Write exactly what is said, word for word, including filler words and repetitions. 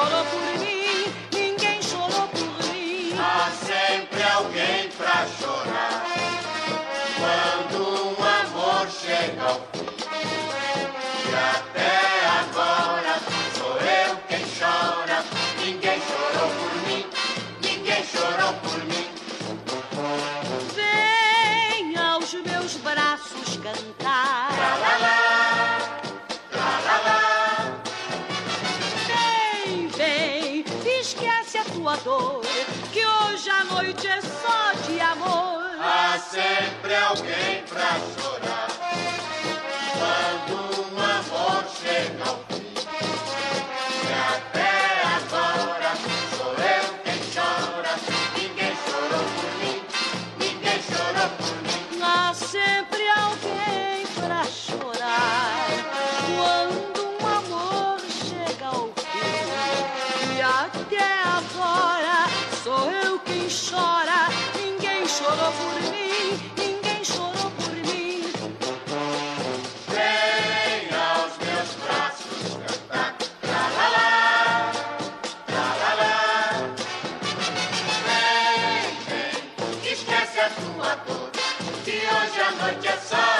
chorou por mim, ninguém chorou por mim. Há sempre alguém pra chorar quando um amor chega ao fim. E até agora sou eu quem chora. Ninguém chorou por mim, ninguém chorou por mim. Vem aos meus braços cantar. Lá, lá, lá, lá, lá, lá. Vem, vem, esquece a tua dor, que hoje a noite é só de amor. Há sempre alguém pra chorar quando um amor chega ao fim. E até agora sou eu quem chora. Ninguém chorou por mim, ninguém chorou por mim. Há sempre alguém pra chorar quando um amor chega ao fim. E até agora sou eu quem chora. Ninguém chorou por mim, ninguém chorou por mim. Vem aos meus braços cantar. Lá, lá, lá, lá, lá, lá. Vem, vem, esquece a tua dor, que hoje a noite é só